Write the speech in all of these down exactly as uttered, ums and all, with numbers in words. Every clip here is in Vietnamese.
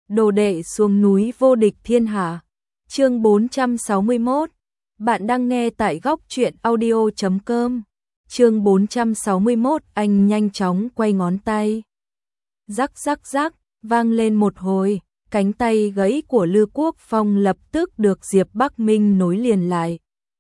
đồ đệ xuống núi vô địch thiên hạ. Chương bốn trăm sáu mươi mốt. Bạn đang nghe tại góc truyện audio chấm com. Chương bốn trăm sáu mươi mốt, anh nhanh chóng quay ngón tay. Rắc rắc rắc, vang lên một hồi, cánh tay gãy của Lư Quốc Phong lập tức được Diệp Bắc Minh nối liền lại.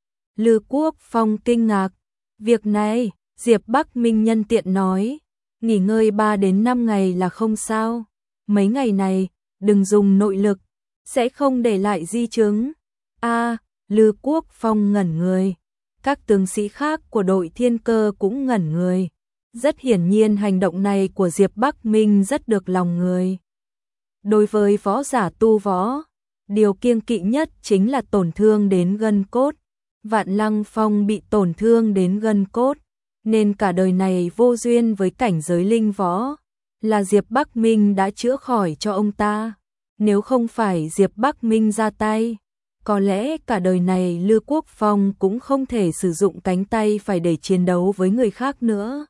Lư Quốc Phong kinh ngạc, việc này, Diệp Bắc Minh nhân tiện nói, nghỉ ngơi ba đến năm ngày là không sao, mấy ngày này, đừng dùng nội lực, sẽ không để lại di chứng. A, Lư Quốc Phong ngẩn người, các tướng sĩ khác của đội Thiên Cơ cũng ngẩn người. Rất hiển nhiên hành động này của Diệp Bắc Minh rất được lòng người. Đối với võ giả tu võ, điều kiêng kỵ nhất chính là tổn thương đến gân cốt. Vạn Lăng Phong bị tổn thương đến gân cốt, nên cả đời này vô duyên với cảnh giới linh võ, là Diệp Bắc Minh đã chữa khỏi cho ông ta. Nếu không phải Diệp Bắc Minh ra tay, có lẽ cả đời này Lư Quốc Phong cũng không thể sử dụng cánh tay phải để chiến đấu với người khác nữa.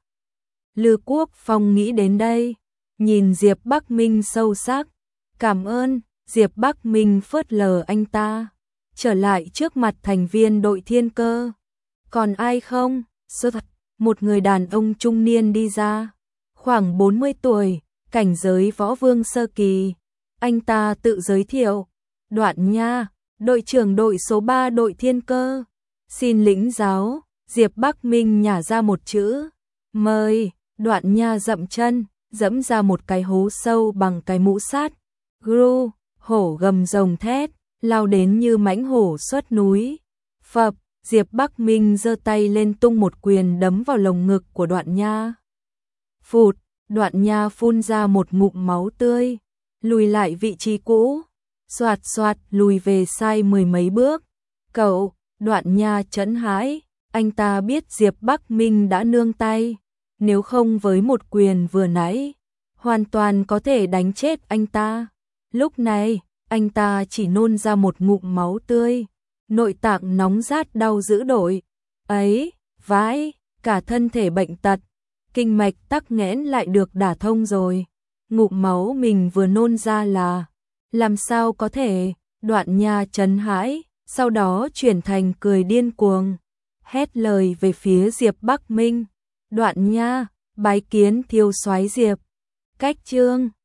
Lư Quốc Phong nghĩ đến đây, nhìn Diệp Bắc Minh sâu sắc, cảm ơn. Diệp Bắc Minh phớt lờ anh ta, trở lại trước mặt thành viên đội Thiên Cơ. Còn ai không? Sơ thật, một người đàn ông trung niên đi ra, khoảng bốn mươi tuổi, cảnh giới võ vương sơ kỳ. Anh ta tự giới thiệu, Đoạn Nha, đội trưởng đội số ba đội Thiên Cơ, xin lĩnh giáo. Diệp Bắc Minh nhả ra một chữ, mời. Đoạn Nha dậm chân, dẫm ra một cái hố sâu bằng cái mũ sắt. Gru, hổ gầm rồng thét, lao đến như mãnh hổ xuất núi. Phập, Diệp Bắc Minh giơ tay lên tung một quyền đấm vào lồng ngực của Đoạn Nha. Phụt, Đoạn Nha phun ra một ngụm máu tươi, lùi lại vị trí cũ, xoạt xoạt lùi về sai mười mấy bước. Cậu, Đoạn Nha chấn hãi, anh ta biết Diệp Bắc Minh đã nương tay, nếu không với một quyền vừa nãy, hoàn toàn có thể đánh chết anh ta. Lúc này, anh ta chỉ nôn ra một ngụm máu tươi, nội tạng nóng rát đau dữ dội. Ấy, vãi, cả thân thể bệnh tật, kinh mạch tắc nghẽn lại được đả thông rồi. Ngụm máu mình vừa nôn ra là, làm sao có thể? Đoạn Nha chấn hãi, sau đó chuyển thành cười điên cuồng, hét lời về phía Diệp Bắc Minh. Đoạn Nha, bái kiến thiếu soái Diệp. Cách chương